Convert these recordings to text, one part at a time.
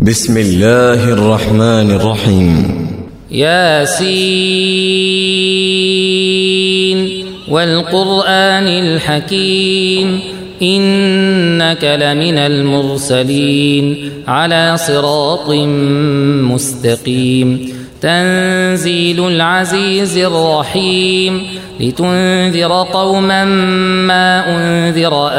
بسم الله الرحمن الرحيم. ياسين والقرآن الحكيم إنك لمن المرسلين على صراط مستقيم تنزيل العزيز الرحيم لتنذر قوما ما أنذر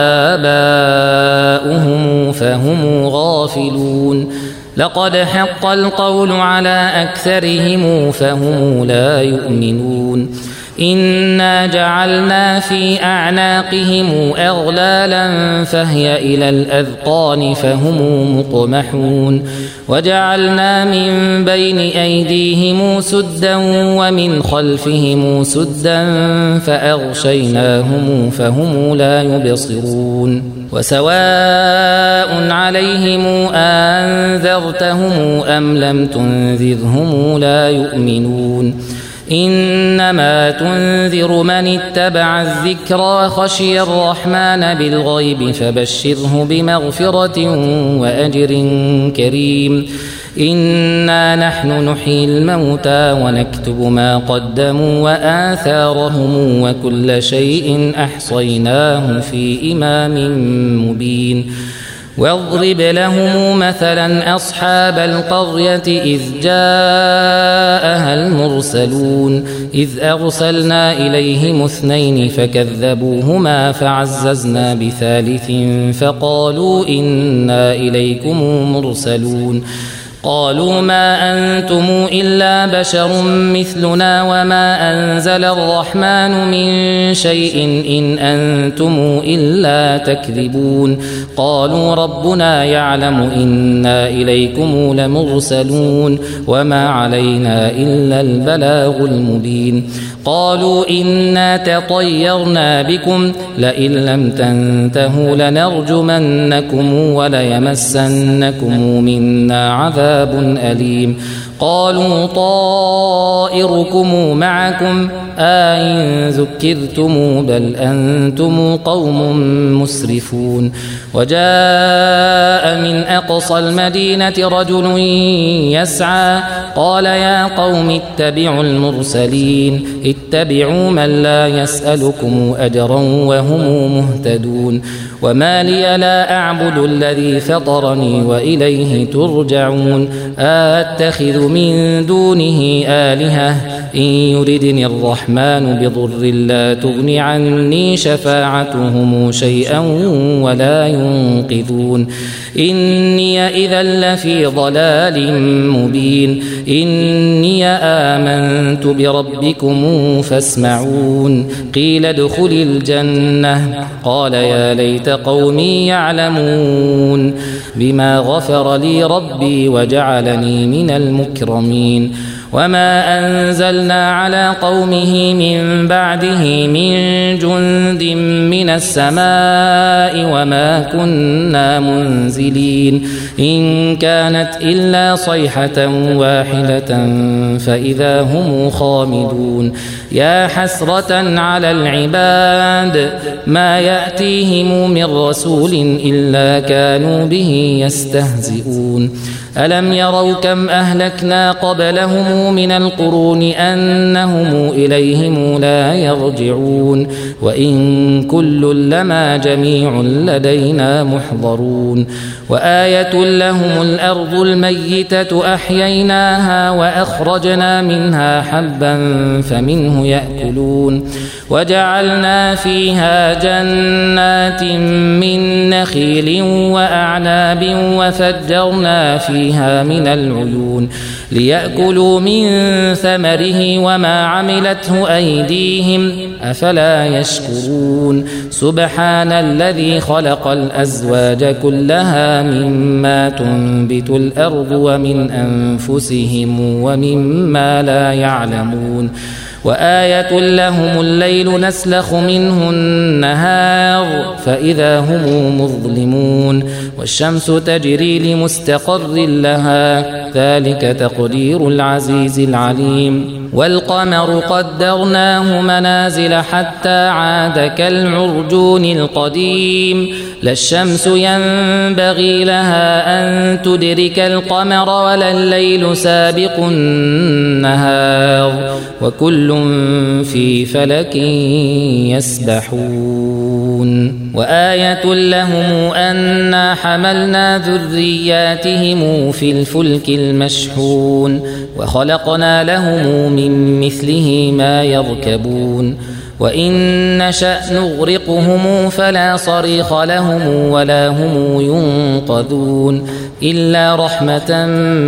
آباؤهم فهم غافلون لقد حق القول على أكثرهم فهم لا يؤمنون إنا جعلنا في أعناقهم أغلالا فهي إلى الأذقان فهم مقمحون وجعلنا من بين أيديهم سدا ومن خلفهم سدا فأغشيناهم فهم لا يبصرون وسواء عليهم أنذرتهم أم لم تنذرهم لا يؤمنون إنما تنذر من اتبع الذكر وخشي الرحمن بالغيب فبشره بمغفرة وأجر كريم إنا نحن نحيي الموتى ونكتب ما قدموا وآثارهم وكل شيء أحصيناه في إمام مبين واضرب لهم مثلا أصحاب القرية إذ جاءها المرسلون إذ أرسلنا إليهم 2 فكذبوهما فعززنا بثالث فقالوا إنا إليكم مرسلون قالوا ما أنتم إلا بشر مثلنا وما أنزل الرحمن من شيء إن أنتم إلا تكذبون قالوا ربنا يعلم إنا إليكم لمرسلون وما علينا إلا البلاغ المبين قالوا إنا تطيرنا بكم لئن لم تنتهوا لنرجمنكم وليمسنكم منا عذاب أليم قالوا طائركم معكم أئن ذكرتم بل أنتم قوم مسرفون وجاء من أقصى المدينة رجل يسعى قال يا قوم اتبعوا المرسلين اتبعوا من لا يسألكم أجرا وهم مهتدون وما لي لا أعبد الذي فطرني وإليه ترجعون أتخذ من دونه آلهة إن يردني الرحمن بضر لا تغن عني شفاعتهم شيئا ولا ينقذون إني إذا لفي ضلال مبين إني آمنت بربكم فاسمعون قيل ادخل الجنة قال يا ليت قومي يعلمون بما غفر لي ربي وجعلني من المكرمين وما أنزلنا على قومه من بعده من جند من السماء وما كنا منزلين إن كانت إلا صيحة واحدة فإذا هم خامدون يا حسرة على العباد ما يأتيهم من رسول إلا كانوا به يستهزئون ألم يروا كم أهلكنا قبلهم من القرون أنهم إليهم لا يرجعون وإن كل لما جميع لدينا محضرون وآية لهم الأرض الميتة أحييناها وأخرجنا منها حبا فمنه يأكلون وجعلنا فيها جنات من نخيل وأعناب وفجرنا فيها من العيون ليأكلوا من ثمره وما عملته أيديهم أفلا يشكرون سبحان الذي خلق الأزواج كلها مما تنبت الأرض ومن أنفسهم ومما لا يعلمون وآية لهم الليل نسلخ منه النهار فإذا هم مظلمون والشمس تجري لمستقر لها ذلك تقدير العزيز العليم والقمر قدرناه منازل حتى عاد كالعرجون القديم لا الشمس ينبغي لها أن تدرك القمر ولا الليل سابق النهار وكل في فلك يسبحون وآية لهم أنا حملنا ذرياتهم في الفلك المشحون وخلقنا لهم من مثله ما يركبون وإن نشأ نغرقهم فلا صريخ لهم ولا هم ينقذون إلا رحمة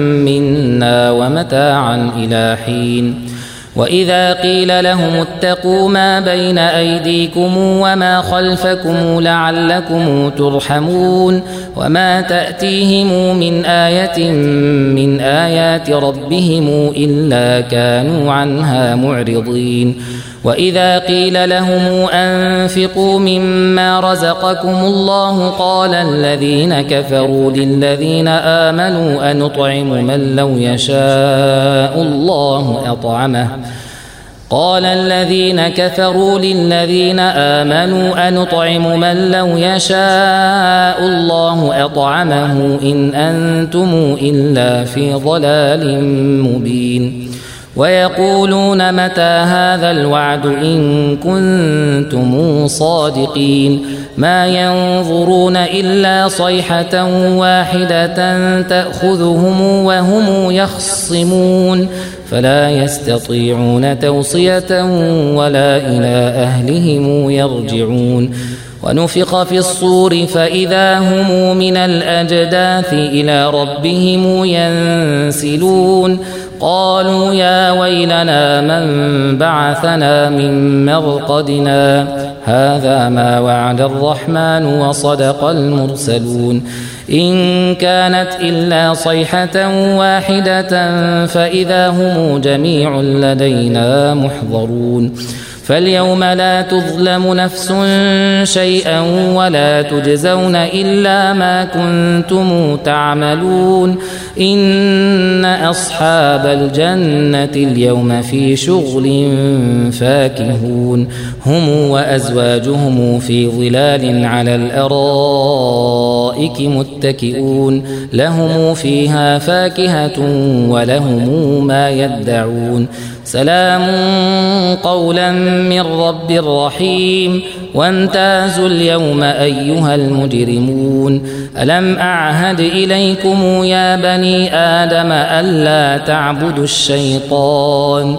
منا ومتاعا إلى حين وإذا قيل لهم اتقوا ما بين أيديكم وما خلفكم لعلكم ترحمون وما تأتيهم من آية من آيات ربهم إلا كانوا عنها معرضين وإذا قيل لهم أنفقوا مما رزقكم الله قال الذين كفروا للذين آمنوا أنطعم من لو يشاء الله أطعمه قال الذين كفروا للذين آمنوا أنطعم من لو يشاء الله أطعمه إن أنتم إلا في ضلال مبين ويقولون متى هذا الوعد إن كنتم صادقين ما ينظرون إلا صيحة واحدة تأخذهم وهم يخصمون فلا يستطيعون توصية ولا إلى أهلهم يرجعون ونفخ في الصور فإذا هم من الأجداث إلى ربهم ينسلون قالوا يا ويلنا من بعثنا من مرقدنا هذا ما وعد الرحمن وصدق المرسلون إن كانت إلا صيحة واحدة فإذا هم جميع لدينا محضرون فاليوم لا تظلم نفس شيئا ولا تجزون إلا ما كنتم تعملون إن أصحاب الجنة اليوم في شغل فاكهون هم وأزواجهم في ظلال على الأرائك متكئون لهم فيها فاكهة ولهم ما يدعون سلام قولا من رب رحيم وامتازوا اليوم أيها المجرمون ألم أعهد إليكم يا بني آدم ألا تعبدوا الشيطان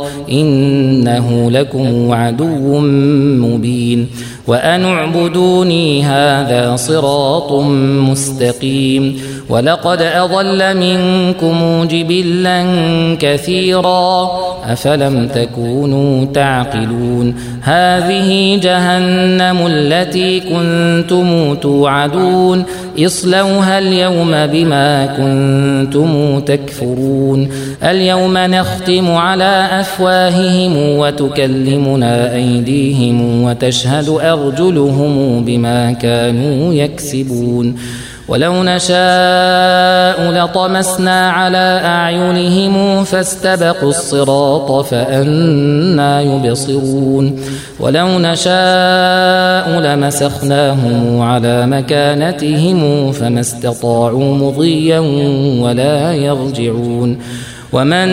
إنه لكم عدو مبين وأن اعبدوني هذا صراط مستقيم ولقد أضل منكم جبلا كثيرا أفلم تكونوا تعقلون هذه جهنم التي كنتم توعدون اصلوها اليوم بما كنتم تكفرون اليوم نختم على أفواههم وتكلمنا أيديهم وتشهد أرجلهم بما كانوا يكسبون ولو نشاء لطمسنا على أعينهم فاستبقوا الصراط فأنى يبصرون ولو نشاء لمسخناهم على مكانتهم فما استطاعوا مضيا ولا يرجعون ومن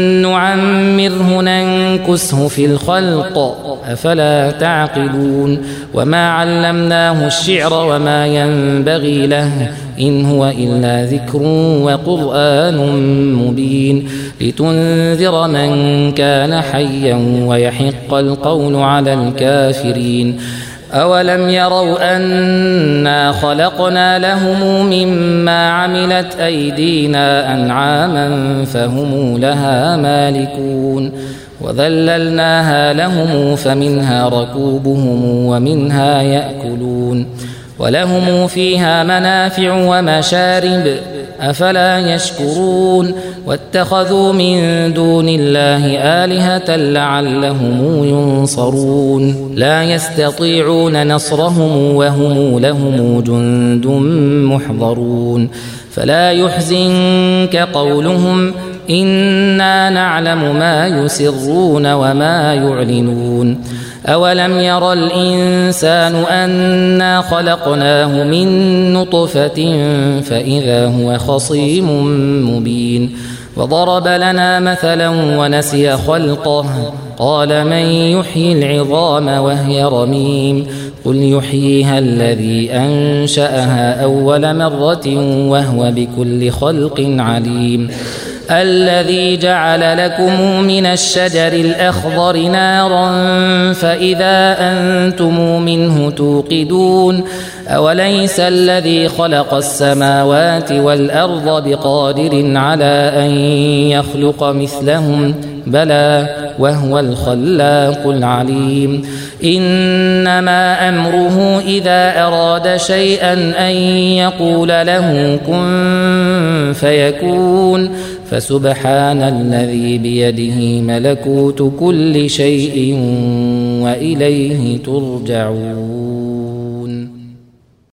نعمره ننكسه في الخلق أفلا تعقلون وما علمناه الشعر وما ينبغي له إن هو إلا ذكر وقرآن مبين لتنذر من كان حيا ويحق القول على الكافرين أولم يروا أنا خلقنا لهم مما عملت أيدينا أنعاما فهم لها مالكون وذللناها لهم فمنها ركوبهم ومنها يأكلون ولهم فيها منافع ومشارب أفلا يشكرون واتخذوا من دون الله آلهة لعلهم ينصرون لا يستطيعون نصرهم وهم لهم جند محضرون فلا يحزنك قولهم إنا نعلم ما يسرون وما يعلنون أولم ير الإنسان أنا خلقناه من نطفة فإذا هو خصيم مبين وضرب لنا مثلا ونسي خلقه قال من يحيي العظام وهي رميم قل يحييها الذي أنشأها أول مرة وهو بكل خلق عليم الذي جعل لكم من الشجر الأخضر نارا فإذا أنتم منه توقدون أوليس الذي خلق السماوات والأرض بقادر على أن يخلق مثلهم بلى وهو الخلاق العليم إنما أمره إذا أراد شيئا أن يقول له كن فيكون فسبحان الذي بيده ملكوت كل شيء وإليه ترجعون